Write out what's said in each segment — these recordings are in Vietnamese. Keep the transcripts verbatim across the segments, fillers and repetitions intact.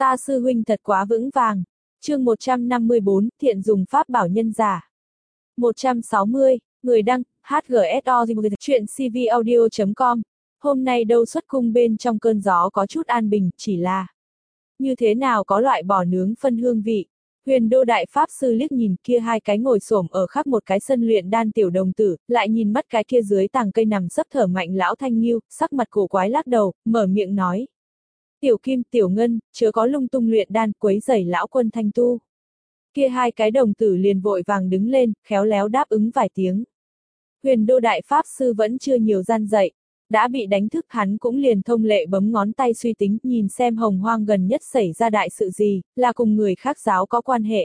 Ta sư huynh thật quá vững vàng. Chương một trăm năm mươi bốn, thiện dùng pháp bảo nhân giả. một trăm sáu mươi, người đăng, hát giê ét o chuyện cvaudio chấm com. Hôm nay đâu xuất cung bên trong cơn gió có chút an bình, chỉ là như thế nào có loại bò nướng phân hương vị. Huyền Đô Đại Pháp Sư liếc nhìn kia hai cái ngồi xổm ở khắp một cái sân luyện đan tiểu đồng tử, lại nhìn mắt cái kia dưới tàng cây nằm sấp thở mạnh lão thanh nghiêu, sắc mặt cổ quái lắc đầu, mở miệng nói. Tiểu Kim, Tiểu Ngân, chớ có lung tung luyện đan quấy rầy lão quân thanh tu. Kia hai cái đồng tử liền vội vàng đứng lên, khéo léo đáp ứng vài tiếng. Huyền Đô Đại Pháp Sư vẫn chưa nhiều gian dậy. Đã bị đánh thức hắn cũng liền thông lệ bấm ngón tay suy tính nhìn xem hồng hoang gần nhất xảy ra đại sự gì, là cùng người khác giáo có quan hệ.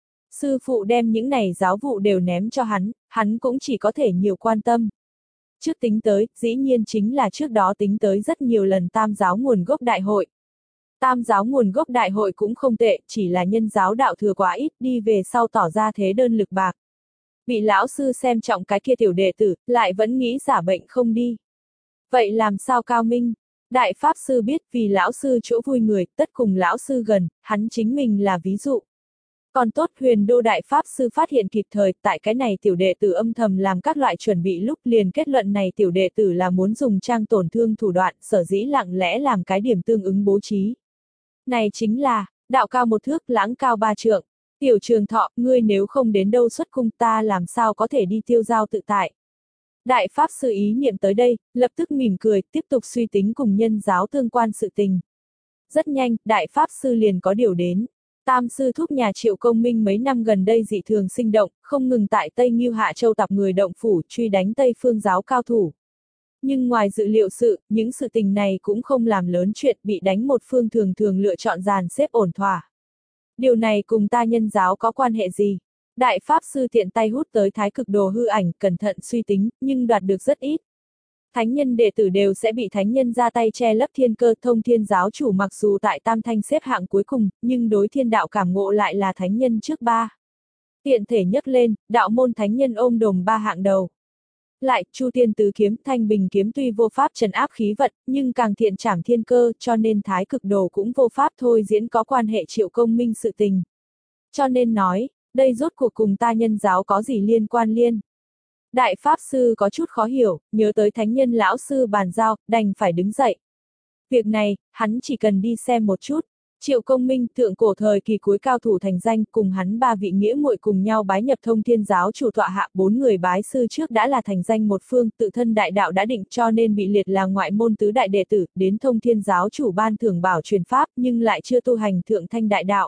Sư phụ đem những này giáo vụ đều ném cho hắn, hắn cũng chỉ có thể nhiều quan tâm. Trước tính tới, dĩ nhiên chính là trước đó tính tới rất nhiều lần tam giáo nguồn gốc đại hội. Tam giáo nguồn gốc đại hội cũng không tệ, chỉ là nhân giáo đạo thừa quá ít, đi về sau tỏ ra thế đơn lực bạc. Bị lão sư xem trọng cái kia tiểu đệ tử, lại vẫn nghĩ giả bệnh không đi. Vậy làm sao cao minh? Đại Pháp Sư biết vì lão sư chỗ vui người, tất cùng lão sư gần, hắn chính mình là ví dụ. Còn tốt Huyền Đô Đại Pháp Sư phát hiện kịp thời, tại cái này tiểu đệ tử âm thầm làm các loại chuẩn bị lúc liền kết luận này tiểu đệ tử là muốn dùng trang tổn thương thủ đoạn, sở dĩ lặng lẽ làm cái điểm tương ứng bố trí. Này chính là, đạo cao một thước, lãng cao ba trượng. Tiểu Trường Thọ, ngươi nếu không đến đâu xuất cung ta làm sao có thể đi tiêu giao tự tại. Đại Pháp Sư ý niệm tới đây, lập tức mỉm cười, tiếp tục suy tính cùng nhân giáo tương quan sự tình. Rất nhanh, Đại Pháp Sư liền có điều đến. Tam sư thúc nhà Triệu Công Minh mấy năm gần đây dị thường sinh động, không ngừng tại Tây Ngưu Hạ Châu tập người động phủ truy đánh Tây Phương giáo cao thủ. Nhưng ngoài dự liệu sự, những sự tình này cũng không làm lớn chuyện, bị đánh một phương thường thường lựa chọn dàn xếp ổn thỏa. Điều này cùng ta nhân giáo có quan hệ gì? Đại Pháp Sư tiện tay hút tới thái cực đồ hư ảnh, cẩn thận suy tính, nhưng đoạt được rất ít. Thánh nhân đệ tử đều sẽ bị thánh nhân ra tay che lấp thiên cơ. Thông Thiên giáo chủ mặc dù tại tam thanh xếp hạng cuối cùng, nhưng đối thiên đạo cảm ngộ lại là thánh nhân trước ba. Tiện thể nhấc lên, đạo môn thánh nhân ôm đồm ba hạng đầu. Lại, Chu Tiên tứ kiếm, Thanh Bình kiếm tuy vô pháp trấn áp khí vận, nhưng càng thiện trảm thiên cơ, cho nên thái cực đồ cũng vô pháp thôi diễn có quan hệ Triệu Công Minh sự tình. Cho nên nói, đây rốt cuộc cùng ta nhân giáo có gì liên quan liên? Đại Pháp Sư có chút khó hiểu, nhớ tới thánh nhân lão sư bàn giao, đành phải đứng dậy. Việc này, hắn chỉ cần đi xem một chút. Triệu Công Minh, thượng cổ thời kỳ cuối cao thủ thành danh, cùng hắn ba vị nghĩa muội cùng nhau bái nhập Thông Thiên giáo chủ tọa hạ, bốn người bái sư trước đã là thành danh một phương, tự thân đại đạo đã định cho nên bị liệt là ngoại môn tứ đại đệ tử, đến Thông Thiên giáo chủ ban thưởng bảo truyền pháp nhưng lại chưa tu hành thượng thanh đại đạo.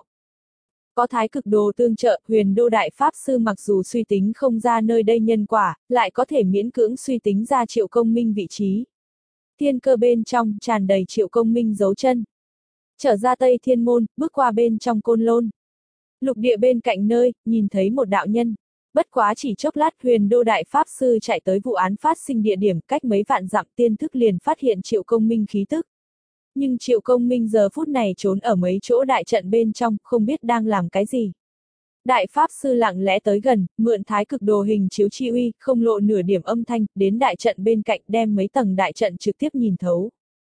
Có thái cực đồ tương trợ, Huyền Đô Đại Pháp Sư mặc dù suy tính không ra nơi đây nhân quả, lại có thể miễn cưỡng suy tính ra Triệu Công Minh vị trí. Thiên cơ bên trong, tràn đầy Triệu Công Minh dấu chân. Trở ra Tây Thiên Môn, bước qua bên trong Côn Lôn. Lục địa bên cạnh nơi, nhìn thấy một đạo nhân. Bất quá chỉ chốc lát Huyền Đô Đại Pháp Sư chạy tới vụ án phát sinh địa điểm cách mấy vạn dặm tiên thức liền phát hiện Triệu Công Minh khí tức. Nhưng Triệu Công Minh giờ phút này trốn ở mấy chỗ đại trận bên trong, không biết đang làm cái gì. Đại Pháp Sư lặng lẽ tới gần, mượn thái cực đồ hình chiếu chi uy, không lộ nửa điểm âm thanh, đến đại trận bên cạnh đem mấy tầng đại trận trực tiếp nhìn thấu.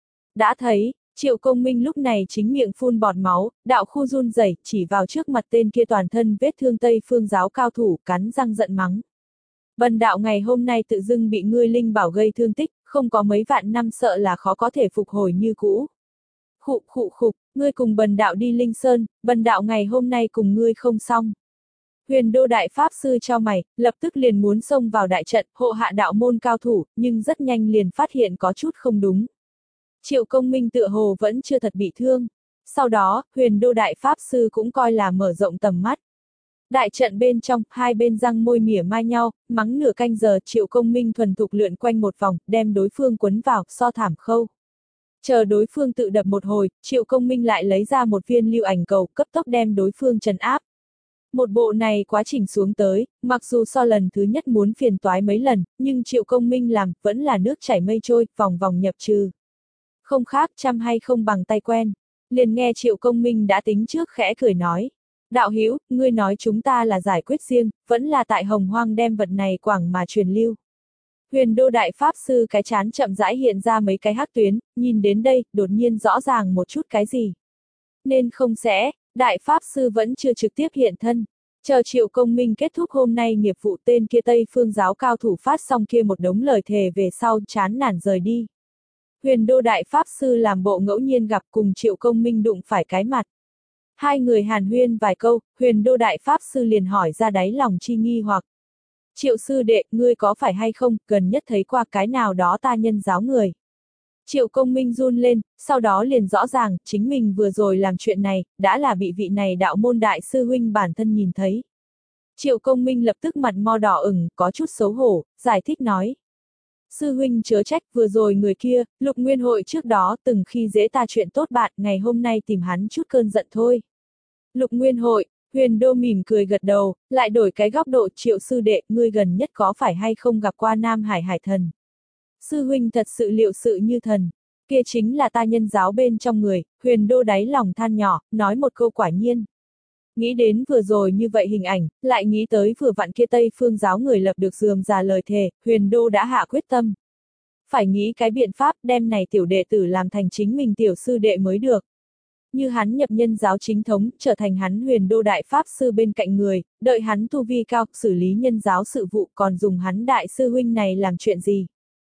Đã thấy, Triệu Công Minh lúc này chính miệng phun bọt máu, đạo khu run rẩy, chỉ vào trước mặt tên kia toàn thân vết thương Tây Phương giáo cao thủ, cắn răng giận mắng. Bần đạo ngày hôm nay tự dưng bị ngươi linh bảo gây thương tích, không có mấy vạn năm sợ là khó có thể phục hồi như cũ. Khụ khụ khục, ngươi cùng bần đạo đi Linh Sơn, bần đạo ngày hôm nay cùng ngươi không xong. Huyền Đô Đại Pháp Sư chau mày, lập tức liền muốn xông vào đại trận, hộ hạ đạo môn cao thủ, nhưng rất nhanh liền phát hiện có chút không đúng. Triệu Công Minh tựa hồ vẫn chưa thật bị thương. Sau đó, Huyền Đô Đại Pháp Sư cũng coi là mở rộng tầm mắt. Đại trận bên trong, hai bên răng môi mỉa mai nhau, mắng nửa canh giờ Triệu Công Minh thuần thục lượn quanh một vòng, đem đối phương quấn vào, so thảm khâu. Chờ đối phương tự đập một hồi, Triệu Công Minh lại lấy ra một viên lưu ảnh cầu, cấp tốc đem đối phương trấn áp. Một bộ này quá trình xuống tới, mặc dù so lần thứ nhất muốn phiền toái mấy lần, nhưng Triệu Công Minh làm, vẫn là nước chảy mây trôi, vòng vòng nhập trừ. Không khác chăm hay không bằng tay quen. Liền nghe Triệu Công Minh đã tính trước khẽ cười nói. Đạo hữu, ngươi nói chúng ta là giải quyết riêng, vẫn là tại Hồng Hoang đem vật này quảng mà truyền lưu. Huyền Đô Đại Pháp Sư cái chán chậm rãi hiện ra mấy cái hắc tuyến, nhìn đến đây, đột nhiên rõ ràng một chút cái gì. Nên không sẽ, Đại Pháp Sư vẫn chưa trực tiếp hiện thân. Chờ Triệu Công Minh kết thúc hôm nay nghiệp vụ tên kia Tây Phương giáo cao thủ phát xong kia một đống lời thề về sau chán nản rời đi. Huyền Đô Đại Pháp Sư làm bộ ngẫu nhiên gặp cùng Triệu Công Minh đụng phải cái mặt. Hai người hàn huyên vài câu, Huyền Đô Đại Pháp Sư liền hỏi ra đáy lòng chi nghi hoặc. Triệu sư đệ, ngươi có phải hay không, gần nhất thấy qua cái nào đó ta nhân giáo người. Triệu Công Minh run lên, sau đó liền rõ ràng, chính mình vừa rồi làm chuyện này, đã là bị vị này đạo môn đại sư huynh bản thân nhìn thấy. Triệu Công Minh lập tức mặt mo đỏ ửng, có chút xấu hổ, giải thích nói. Sư huynh chớ trách, vừa rồi người kia, Lục Nguyên Hội trước đó từng khi dễ ta chuyện tốt bạn, ngày hôm nay tìm hắn chút cơn giận thôi. Lục Nguyên Hội, Huyền Đô mỉm cười gật đầu, lại đổi cái góc độ. Triệu sư đệ, ngươi gần nhất có phải hay không gặp qua Nam Hải Hải Thần? Sư huynh thật sự liệu sự như thần, kia chính là ta nhân giáo bên trong người. Huyền Đô đáy lòng than nhỏ, nói một câu quả nhiên. Nghĩ đến vừa rồi như vậy hình ảnh, lại nghĩ tới vừa vặn kia Tây Phương giáo người lập được rườm rà lời thề, Huyền Đô đã hạ quyết tâm. Phải nghĩ cái biện pháp đem này tiểu đệ tử làm thành chính mình tiểu sư đệ mới được. Như hắn nhập nhân giáo chính thống, trở thành hắn Huyền Đô Đại Pháp Sư bên cạnh người, đợi hắn tu vi cao, xử lý nhân giáo sự vụ, còn dùng hắn đại sư huynh này làm chuyện gì?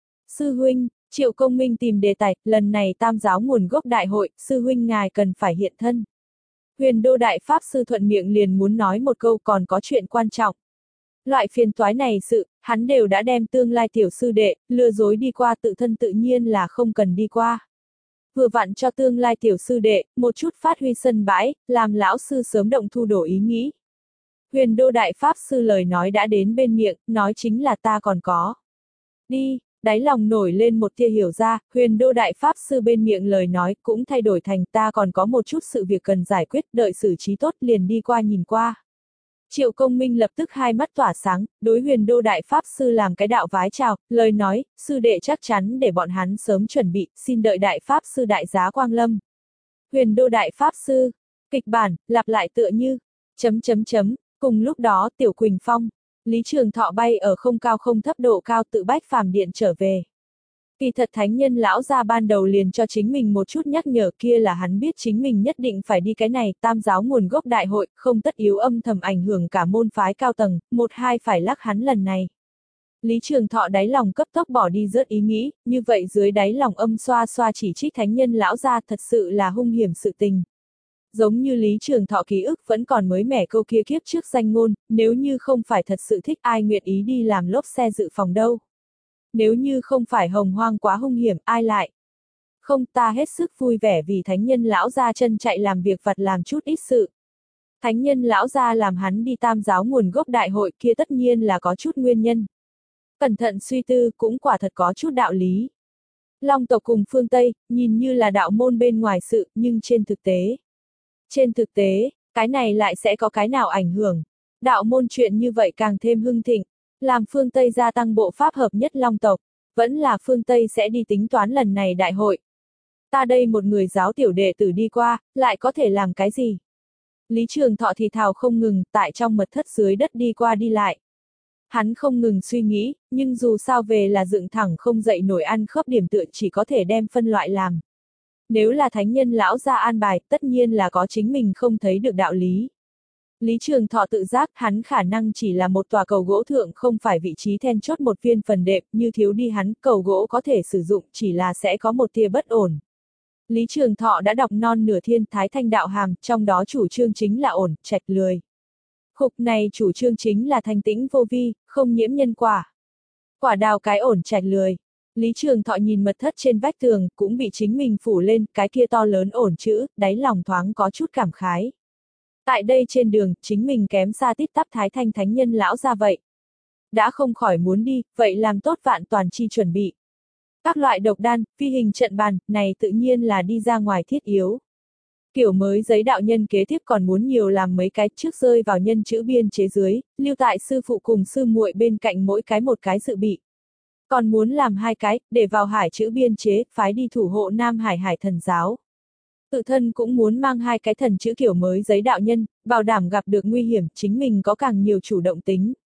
Sư huynh, Triệu Công Minh tìm đề tài, lần này tam giáo nguồn gốc đại hội, sư huynh ngài cần phải hiện thân. Huyền Đô Đại Pháp Sư thuận miệng liền muốn nói một câu, còn có chuyện quan trọng. Loại phiền toái này sự, hắn đều đã đem tương lai tiểu sư đệ, lừa dối đi qua, tự thân tự nhiên là không cần đi qua. Vừa vặn cho tương lai tiểu sư đệ, một chút phát huy sân bãi, làm lão sư sớm động thu đổ ý nghĩ. Huyền Đô Đại Pháp Sư lời nói đã đến bên miệng, nói chính là ta còn có. Đi, đáy lòng nổi lên một tia hiểu ra, Huyền Đô Đại Pháp Sư bên miệng lời nói cũng thay đổi thành ta còn có một chút sự việc cần giải quyết, đợi xử trí tốt liền đi qua nhìn qua. Triệu Công Minh lập tức hai mắt tỏa sáng, đối Huyền Đô Đại Pháp Sư làm cái đạo vái chào, lời nói, sư đệ chắc chắn để bọn hắn sớm chuẩn bị, xin đợi Đại Pháp Sư đại giá quang lâm. Huyền Đô Đại Pháp Sư, kịch bản, lặp lại tựa như, chấm chấm chấm, cùng lúc đó Tiểu Quỳnh Phong, Lý Trường Thọ bay ở không cao không thấp độ cao tự bách phàm điện trở về. Kỳ thật thánh nhân lão gia ban đầu liền cho chính mình một chút nhắc nhở, kia là hắn biết chính mình nhất định phải đi cái này tam giáo nguồn gốc đại hội, không tất yếu âm thầm ảnh hưởng cả môn phái cao tầng, một hai phải lắc hắn lần này. Lý Trường Thọ đáy lòng cấp tốc bỏ đi rớt ý nghĩ, như vậy dưới đáy lòng âm xoa xoa chỉ trích thánh nhân lão gia thật sự là hung hiểm sự tình. Giống như Lý Trường Thọ ký ức vẫn còn mới mẻ câu kia kiếp trước danh ngôn, nếu như không phải thật sự thích ai nguyện ý đi làm lốp xe dự phòng đâu. Nếu như không phải hồng hoang quá hung hiểm, ai lại? Không, ta hết sức vui vẻ vì thánh nhân lão gia chân chạy làm việc vặt làm chút ít sự. Thánh nhân lão gia làm hắn đi tam giáo nguồn gốc đại hội kia tất nhiên là có chút nguyên nhân. Cẩn thận suy tư cũng quả thật có chút đạo lý. Long tộc cùng phương Tây, nhìn như là đạo môn bên ngoài sự, nhưng trên thực tế. Trên thực tế, cái này lại sẽ có cái nào ảnh hưởng. Đạo môn chuyện như vậy càng thêm hưng thịnh. Làm phương Tây gia tăng bộ pháp hợp nhất Long tộc, vẫn là phương Tây sẽ đi tính toán lần này đại hội. Ta đây một người giáo tiểu đệ tử đi qua, lại có thể làm cái gì? Lý Trường Thọ thì thào không ngừng, tại trong mật thất dưới đất đi qua đi lại. Hắn không ngừng suy nghĩ, nhưng dù sao về là dựng thẳng không dậy nổi ăn khớp điểm tựa, chỉ có thể đem phân loại làm. Nếu là thánh nhân lão gia an bài, tất nhiên là có chính mình không thấy được đạo lý. Lý Trường Thọ tự giác hắn khả năng chỉ là một tòa cầu gỗ thượng, không phải vị trí then chốt một viên phần đệm, như thiếu đi hắn, cầu gỗ có thể sử dụng, chỉ là sẽ có một tia bất ổn. Lý Trường Thọ đã đọc non nửa thiên Thái Thanh đạo hàm, trong đó chủ trương chính là ổn, trạch lười. Khục này chủ trương chính là thanh tĩnh vô vi, không nhiễm nhân quả. Quả đào cái ổn trạch lười. Lý Trường Thọ nhìn mật thất trên vách tường, cũng bị chính mình phủ lên, cái kia to lớn ổn chữ, đáy lòng thoáng có chút cảm khái. Tại đây trên đường, chính mình kém xa tít tắp Thái Thanh thánh nhân lão ra vậy. Đã không khỏi muốn đi, vậy làm tốt vạn toàn chi chuẩn bị. Các loại độc đan, phi hình trận bàn, này tự nhiên là đi ra ngoài thiết yếu. Kiểu mới giấy đạo nhân kế tiếp còn muốn nhiều làm mấy cái trước rơi vào nhân chữ biên chế dưới, lưu tại sư phụ cùng sư muội bên cạnh mỗi cái một cái dự bị. Còn muốn làm hai cái, để vào hải chữ biên chế, phái đi thủ hộ Nam Hải Hải thần giáo. Tự thân cũng muốn mang hai cái thần chữ kiểu mới giấy đạo nhân, bảo đảm gặp được nguy hiểm, chính mình có càng nhiều chủ động tính.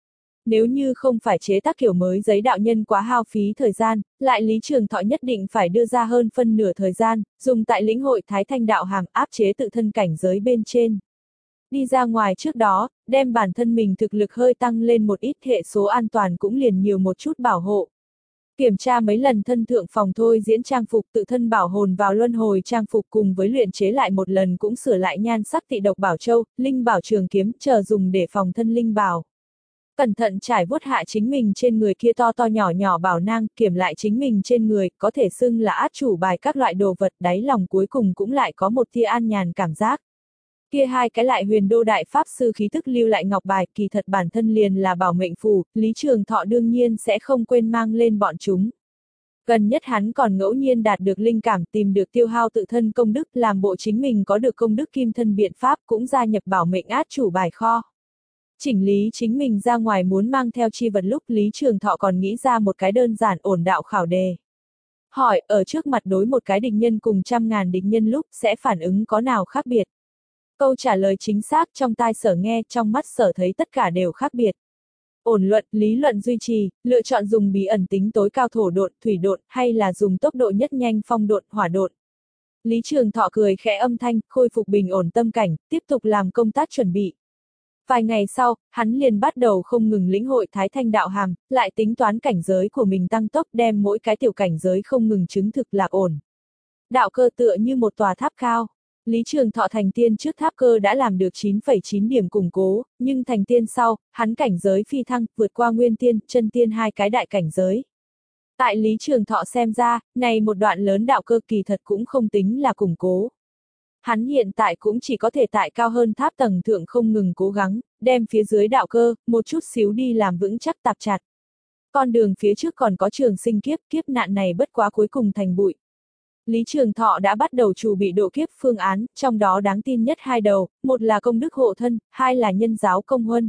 Nếu như không phải chế tác kiểu mới giấy đạo nhân quá hao phí thời gian, lại Lý Trường Thọ nhất định phải đưa ra hơn phân nửa thời gian, dùng tại lĩnh hội Thái Thanh đạo hàm áp chế tự thân cảnh giới bên trên. Đi ra ngoài trước đó, đem bản thân mình thực lực hơi tăng lên một ít, hệ số an toàn cũng liền nhiều một chút bảo hộ. Kiểm tra mấy lần thân thượng phòng thôi diễn trang phục, tự thân bảo hồn vào luân hồi trang phục, cùng với luyện chế lại một lần cũng sửa lại nhan sắc tị độc bảo châu, linh bảo trường kiếm, chờ dùng để phòng thân linh bảo. Cẩn thận trải vuốt hạ chính mình trên người kia to to nhỏ nhỏ bảo nang, kiểm lại chính mình trên người, có thể xưng là át chủ bài các loại đồ vật, đáy lòng cuối cùng cũng lại có một tia an nhàn cảm giác. Kia hai cái lại huyền đô đại pháp sư khí thức lưu lại ngọc bài, kỳ thật bản thân liền là bảo mệnh phù, Lý Trường Thọ đương nhiên sẽ không quên mang lên bọn chúng. Gần nhất hắn còn ngẫu nhiên đạt được linh cảm, tìm được tiêu hao tự thân công đức, làm bộ chính mình có được công đức kim thân biện pháp, cũng gia nhập bảo mệnh át chủ bài kho. Chỉnh lý chính mình ra ngoài muốn mang theo chi vật lúc, Lý Trường Thọ còn nghĩ ra một cái đơn giản ổn đạo khảo đề. Hỏi, ở trước mặt đối một cái địch nhân cùng trăm ngàn địch nhân lúc, sẽ phản ứng có nào khác biệt? Câu trả lời chính xác, trong tai sở nghe, trong mắt sở thấy tất cả đều khác biệt. Ổn luận, lý luận duy trì, lựa chọn dùng bí ẩn tính tối cao thổ độn, thủy độn, hay là dùng tốc độ nhất nhanh phong độn, hỏa độn. Lý Trường Thọ cười khẽ âm thanh, khôi phục bình ổn tâm cảnh, tiếp tục làm công tác chuẩn bị. Vài ngày sau, hắn liền bắt đầu không ngừng lĩnh hội Thái Thanh đạo hàm, lại tính toán cảnh giới của mình tăng tốc, đem mỗi cái tiểu cảnh giới không ngừng chứng thực lạc ổn. Đạo cơ tựa như một tòa tháp cao. Lý Trường Thọ thành tiên trước tháp cơ đã làm được chín phẩy chín điểm củng cố, nhưng thành tiên sau, hắn cảnh giới phi thăng, vượt qua nguyên tiên, chân tiên hai cái đại cảnh giới. Tại Lý Trường Thọ xem ra, này một đoạn lớn đạo cơ kỳ thật cũng không tính là củng cố. Hắn hiện tại cũng chỉ có thể tại cao hơn tháp tầng thượng không ngừng cố gắng, đem phía dưới đạo cơ, một chút xíu đi làm vững chắc tạp chặt. Con đường phía trước còn có trường sinh kiếp, kiếp nạn này bất quá cuối cùng thành bụi. Lý Trường Thọ đã bắt đầu chuẩn bị độ kiếp phương án, trong đó đáng tin nhất hai đầu, một là công đức hộ thân, hai là nhân giáo công huân.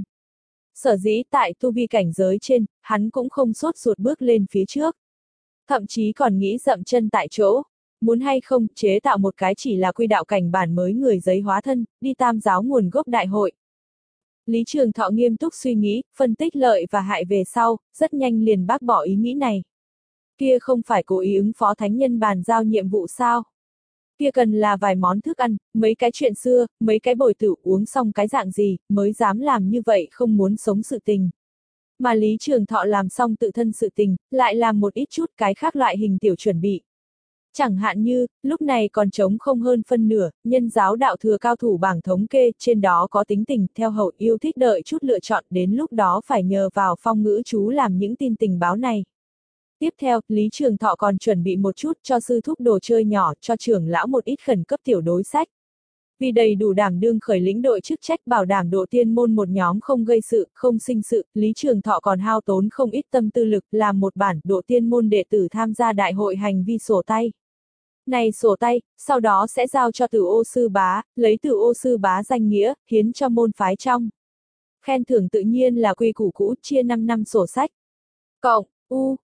Sở dĩ tại tu vi cảnh giới trên, hắn cũng không sốt ruột bước lên phía trước. Thậm chí còn nghĩ dậm chân tại chỗ, muốn hay không chế tạo một cái chỉ là quy đạo cảnh bản mới người giấy hóa thân, đi tam giáo nguồn gốc đại hội. Lý Trường Thọ nghiêm túc suy nghĩ, phân tích lợi và hại về sau, rất nhanh liền bác bỏ ý nghĩ này. Kia không phải cố ý ứng phó thánh nhân bàn giao nhiệm vụ sao? Kia cần là vài món thức ăn, mấy cái chuyện xưa, mấy cái bồi tử uống xong cái dạng gì, mới dám làm như vậy không muốn sống sự tình. Mà Lý Trường Thọ làm xong tự thân sự tình, lại làm một ít chút cái khác loại hình tiểu chuẩn bị. Chẳng hạn như, lúc này còn trống không hơn phân nửa, nhân giáo đạo thừa cao thủ bảng thống kê, trên đó có tính tình, theo hậu yêu thích đợi chút lựa chọn, đến lúc đó phải nhờ vào phong ngữ chú làm những tin tình báo này. Tiếp theo, Lý Trường Thọ còn chuẩn bị một chút cho sư thúc đồ chơi nhỏ, cho trưởng lão một ít khẩn cấp tiểu đối sách. Vì đầy đủ đảm đương khởi lĩnh đội chức trách bảo đảm độ tiên môn một nhóm không gây sự, không sinh sự, Lý Trường Thọ còn hao tốn không ít tâm tư lực làm một bản độ tiên môn đệ tử tham gia đại hội hành vi sổ tay. Này sổ tay, sau đó sẽ giao cho Tử Ô Sư Bá, lấy Tử Ô Sư Bá danh nghĩa, hiến cho môn phái trong. Khen thưởng tự nhiên là quy củ cũ, chia năm năm sổ sách. Cộng, U,